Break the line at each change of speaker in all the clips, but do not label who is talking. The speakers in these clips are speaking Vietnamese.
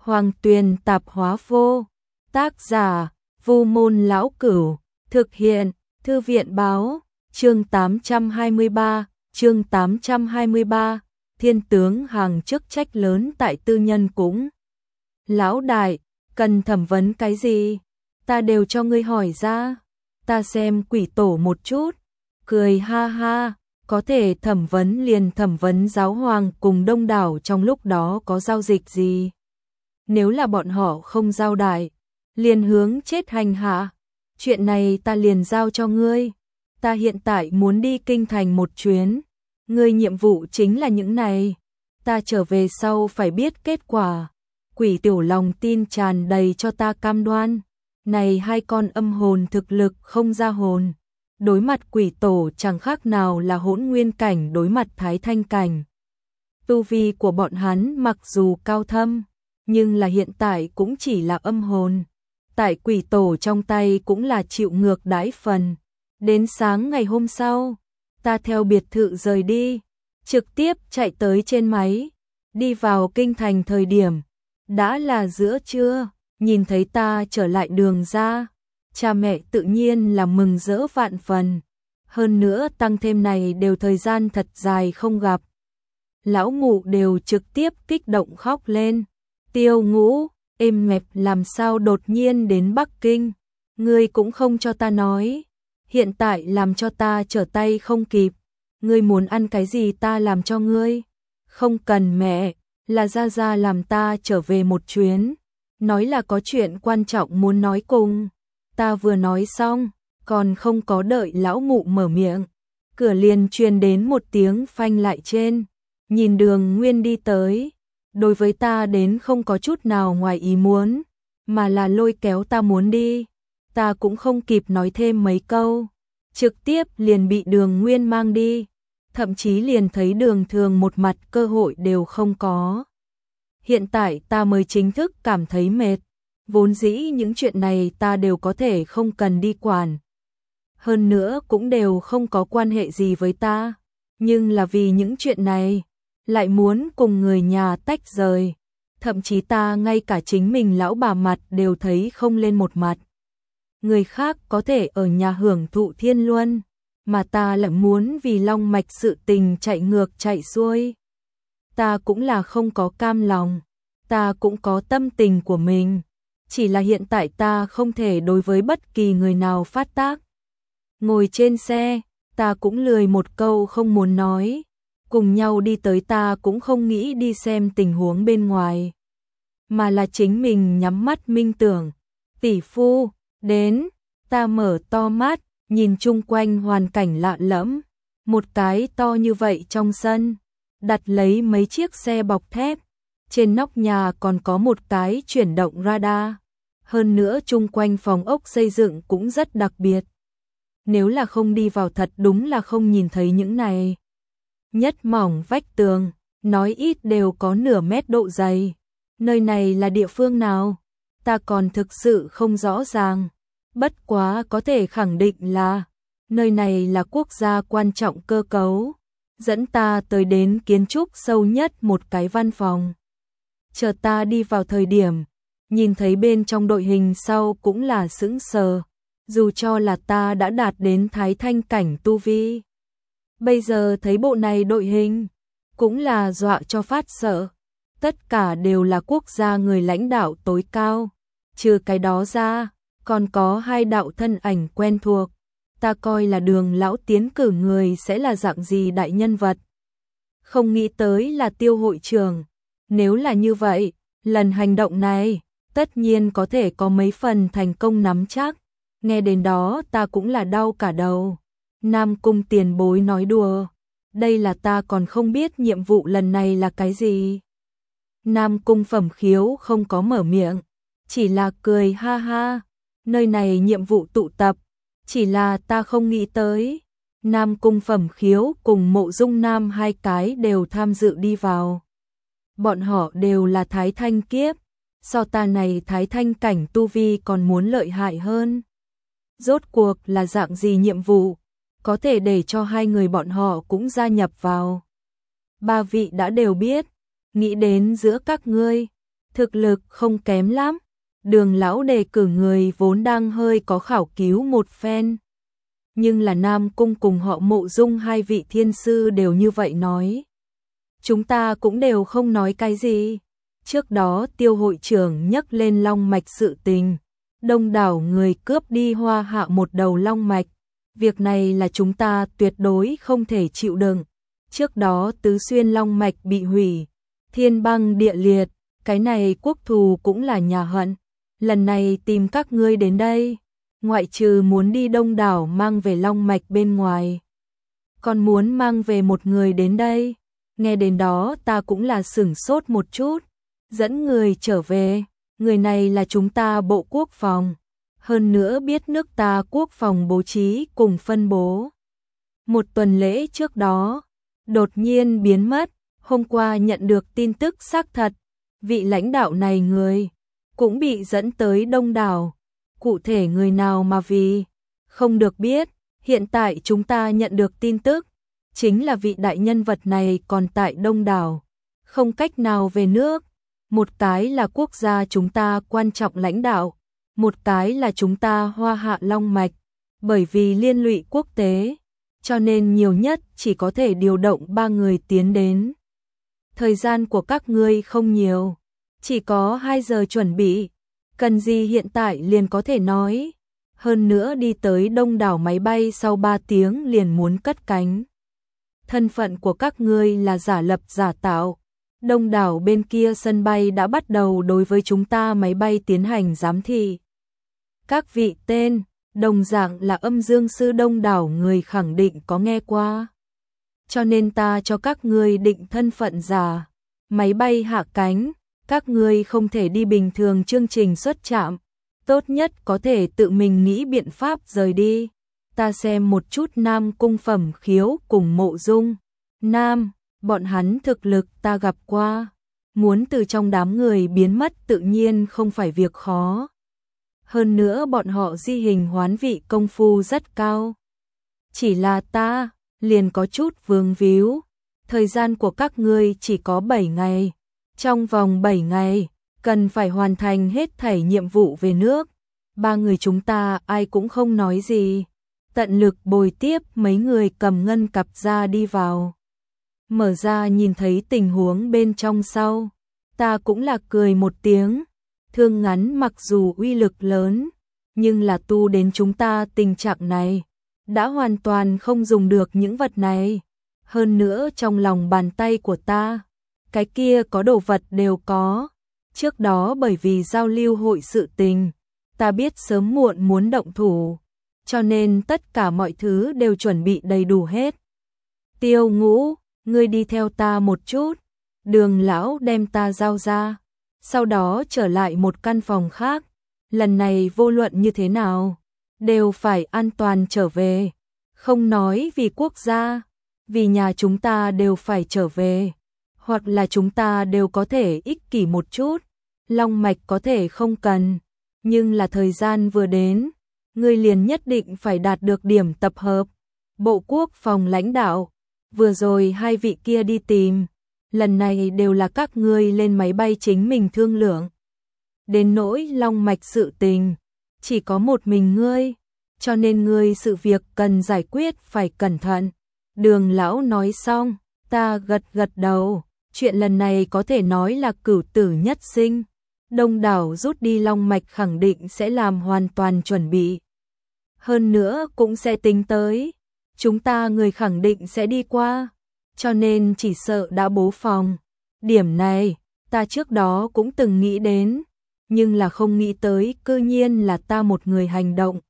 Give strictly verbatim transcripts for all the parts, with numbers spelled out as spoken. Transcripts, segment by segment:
Hoàng Tuyền Tạp Hóa Vô. Tác giả: Vu Môn Lão Cửu. Thực hiện: Thư viện Báo. Chương tám trăm hai mươi ba. Chương tám trăm hai mươi ba. Thiên tướng hàng chức trách lớn tại tư nhân cũng. Lão đại, cần thẩm vấn cái gì? Ta đều cho ngươi hỏi ra. Ta xem quỷ tổ một chút. Cười ha ha, có thể thẩm vấn liền thẩm vấn giáo hoàng cùng đông đảo trong lúc đó có giao dịch gì. Nếu là bọn họ không giao đại, liền hướng chết hành hạ. Chuyện này ta liền giao cho ngươi. Ta hiện tại muốn đi kinh thành một chuyến. Ngươi nhiệm vụ chính là những này. Ta trở về sau phải biết kết quả. Quỷ tiểu lòng tin tràn đầy cho ta cam đoan. Này hai con âm hồn thực lực không ra hồn. Đối mặt quỷ tổ chẳng khác nào là hỗn nguyên cảnh đối mặt thái thanh cảnh. Tu vi của bọn hắn mặc dù cao thâm, nhưng là hiện tại cũng chỉ là âm hồn. Tại quỷ tổ trong tay cũng là chịu ngược đãi phần. Đến sáng ngày hôm sau, ta theo biệt thự rời đi, trực tiếp chạy tới trên máy, đi vào kinh thành thời điểm. Đã là giữa trưa, nhìn thấy ta trở lại đường ra, cha mẹ tự nhiên là mừng rỡ vạn phần. Hơn nữa tăng thêm này đều thời gian thật dài không gặp. Lão Ngũ đều trực tiếp kích động khóc lên. Tiêu Ngũ, êm mẹp làm sao đột nhiên đến Bắc Kinh, ngươi cũng không cho ta nói. Hiện tại làm cho ta trở tay không kịp. Ngươi muốn ăn cái gì ta làm cho ngươi. Không cần mẹ, là Gia Gia làm ta trở về một chuyến. Nói là có chuyện quan trọng muốn nói cùng. Ta vừa nói xong, còn không có đợi lão Ngũ mở miệng. Cửa liền truyền đến một tiếng phanh lại trên. Nhìn Đường Nguyên đi tới. Đối với ta đến không có chút nào ngoài ý muốn, mà là lôi kéo ta muốn đi. Ta cũng không kịp nói thêm mấy câu, trực tiếp liền bị Đường Nguyên mang đi, thậm chí liền thấy Đường Thường một mặt cơ hội đều không có. Hiện tại ta mới chính thức cảm thấy mệt, vốn dĩ những chuyện này ta đều có thể không cần đi quản. Hơn nữa cũng đều không có quan hệ gì với ta, nhưng là vì những chuyện này, lại muốn cùng người nhà tách rời, thậm chí ta ngay cả chính mình lão bà mặt đều thấy không lên một mặt. Người khác có thể ở nhà hưởng thụ thiên luân, mà ta lại muốn vì long mạch sự tình chạy ngược chạy xuôi. Ta cũng là không có cam lòng, ta cũng có tâm tình của mình, chỉ là hiện tại ta không thể đối với bất kỳ người nào phát tác. Ngồi trên xe, ta cũng lười một câu không muốn nói, cùng nhau đi tới ta cũng không nghĩ đi xem tình huống bên ngoài, mà là chính mình nhắm mắt minh tưởng. Tỷ phu, đến, ta mở to mắt, nhìn chung quanh hoàn cảnh lạ lẫm, một cái to như vậy trong sân, đặt lấy mấy chiếc xe bọc thép, trên nóc nhà còn có một cái chuyển động radar, hơn nữa chung quanh phòng ốc xây dựng cũng rất đặc biệt. Nếu là không đi vào thật đúng là không nhìn thấy những này. Nhất mỏng vách tường, nói ít đều có nửa mét độ dày. Nơi này là địa phương nào? Ta còn thực sự không rõ ràng. Bất quá có thể khẳng định là nơi này là quốc gia quan trọng cơ cấu. Dẫn ta tới đến kiến trúc sâu nhất một cái văn phòng. Chờ ta đi vào thời điểm, nhìn thấy bên trong đội hình sau cũng là sững sờ. Dù cho là ta đã đạt đến thái thanh cảnh tu vi, bây giờ thấy bộ này đội hình, cũng là dọa cho phát sợ. Tất cả đều là quốc gia người lãnh đạo tối cao. Trừ cái đó ra, còn có hai đạo thân ảnh quen thuộc. Ta coi là Đường lão tiến cử người sẽ là dạng gì đại nhân vật. Không nghĩ tới là Tiêu hội trưởng. Nếu là như vậy, lần hành động này, tất nhiên có thể có mấy phần thành công nắm chắc. Nghe đến đó ta cũng là đau cả đầu. Nam Cung tiền bối nói đùa. Đây là ta còn không biết nhiệm vụ lần này là cái gì. Nam Cung Phẩm Khiếu không có mở miệng, chỉ là cười ha ha. Nơi này nhiệm vụ tụ tập, chỉ là ta không nghĩ tới. Nam Cung Phẩm Khiếu cùng Mộ Dung Nam hai cái đều tham dự đi vào. Bọn họ đều là thái thanh kiếp, so ta này thái thanh cảnh tu vi còn muốn lợi hại hơn. Rốt cuộc là dạng gì nhiệm vụ, có thể để cho hai người bọn họ cũng gia nhập vào. Ba vị đã đều biết, nghĩ đến giữa các ngươi, thực lực không kém lắm. Đường lão đề cử người vốn đang hơi có khảo cứu một phen. Nhưng là Nam Cung cùng họ Mộ Dung hai vị thiên sư đều như vậy nói. Chúng ta cũng đều không nói cái gì. Trước đó Tiêu hội trưởng nhắc lên long mạch sự tình. Đông đảo người cướp đi Hoa Hạ một đầu long mạch. Việc này là chúng ta tuyệt đối không thể chịu đựng. Trước đó Tứ Xuyên long mạch bị hủy. Thiên băng địa liệt. Cái này quốc thù cũng là nhà hận. Lần này tìm các ngươi đến đây. Ngoại trừ muốn đi Đông đảo mang về long mạch bên ngoài. Còn muốn mang về một người đến đây. Nghe đến đó ta cũng là sửng sốt một chút. Dẫn người trở về. Người này là chúng ta Bộ Quốc phòng. Hơn nữa biết nước ta quốc phòng bố trí cùng phân bố. Một tuần lễ trước đó, đột nhiên biến mất. Hôm qua nhận được tin tức xác thật. Vị lãnh đạo này người cũng bị dẫn tới Đông đảo. Cụ thể người nào mà vì không được biết. Hiện tại chúng ta nhận được tin tức. Chính là vị đại nhân vật này còn tại Đông đảo. Không cách nào về nước. Một cái là quốc gia chúng ta quan trọng lãnh đạo. Một cái là chúng ta Hoa Hạ long mạch. Bởi vì liên lụy quốc tế. Cho nên nhiều nhất chỉ có thể điều động ba người tiến đến. Thời gian của các ngươi không nhiều. Chỉ có hai giờ chuẩn bị. Cần gì hiện tại liền có thể nói. Hơn nữa đi tới Đông đảo máy bay sau ba tiếng liền muốn cất cánh. Thân phận của các ngươi là giả lập giả tạo. Đông đảo bên kia sân bay đã bắt đầu đối với chúng ta máy bay tiến hành giám thị. Các vị tên, đồng dạng là âm dương sư Đông đảo người khẳng định có nghe qua. Cho nên ta cho các ngươi định thân phận giả. Máy bay hạ cánh, các ngươi không thể đi bình thường chương trình xuất trạm. Tốt nhất có thể tự mình nghĩ biện pháp rời đi. Ta xem một chút Nam Cung Phẩm Khiếu cùng Mộ Dung Nam, bọn hắn thực lực ta gặp qua. Muốn từ trong đám người biến mất tự nhiên không phải việc khó. Hơn nữa bọn họ di hình hoán vị công phu rất cao. Chỉ là ta, liền có chút vương víu. Thời gian của các ngươi chỉ có bảy ngày. Trong vòng bảy ngày, cần phải hoàn thành hết thảy nhiệm vụ về nước. Ba người chúng ta ai cũng không nói gì. Tận lực bồi tiếp mấy người cầm ngân cặp ra đi vào. Mở ra nhìn thấy tình huống bên trong sau. Ta cũng là cười một tiếng. Thương ngắn mặc dù uy lực lớn, nhưng là tu đến chúng ta tình trạng này. Đã hoàn toàn không dùng được những vật này. Hơn nữa trong lòng bàn tay của ta, cái kia có đồ vật đều có. Trước đó bởi vì giao lưu hội sự tình, ta biết sớm muộn muốn động thủ. Cho nên tất cả mọi thứ đều chuẩn bị đầy đủ hết. Tiêu Ngũ, ngươi đi theo ta một chút. Đường lão đem ta giao ra. Sau đó trở lại một căn phòng khác. Lần này vô luận như thế nào, đều phải an toàn trở về. Không nói vì quốc gia, vì nhà chúng ta đều phải trở về. Hoặc là chúng ta đều có thể ích kỷ một chút. Long mạch có thể không cần. Nhưng là thời gian vừa đến, ngươi liền nhất định phải đạt được điểm tập hợp. Bộ Quốc phòng lãnh đạo, vừa rồi hai vị kia đi tìm. Lần này đều là các ngươi lên máy bay chính mình thương lượng. Đến nỗi long mạch sự tình, chỉ có một mình ngươi. Cho nên ngươi sự việc cần giải quyết phải cẩn thận. Đường lão nói xong, ta gật gật đầu. Chuyện lần này có thể nói là cửu tử nhất sinh. Đông đảo rút đi long mạch khẳng định sẽ làm hoàn toàn chuẩn bị. Hơn nữa cũng sẽ tính tới. Chúng ta người khẳng định sẽ đi qua. Cho nên chỉ sợ đã bố phòng. Điểm này, ta trước đó cũng từng nghĩ đến. Nhưng là không nghĩ tới cư nhiên là ta một người hành động.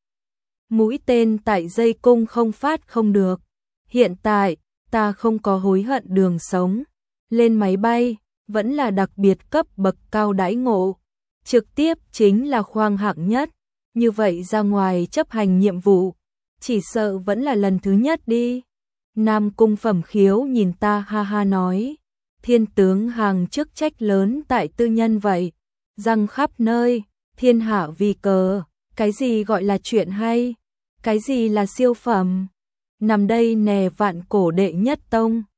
Mũi tên tại dây cung không phát không được. Hiện tại, ta không có hối hận đường sống. Lên máy bay, vẫn là đặc biệt cấp bậc cao đãi ngộ. Trực tiếp chính là khoang hạng nhất. Như vậy ra ngoài chấp hành nhiệm vụ, chỉ sợ vẫn là lần thứ nhất đi. Nam Cung Phẩm Khiếu nhìn ta ha ha nói. Thiên tướng hàng chức trách lớn tại tư nhân vậy. Răng khắp nơi, thiên hạ vì cờ. Cái gì gọi là chuyện hay? Cái gì là siêu phẩm? Nằm đây nè vạn cổ đệ nhất tông.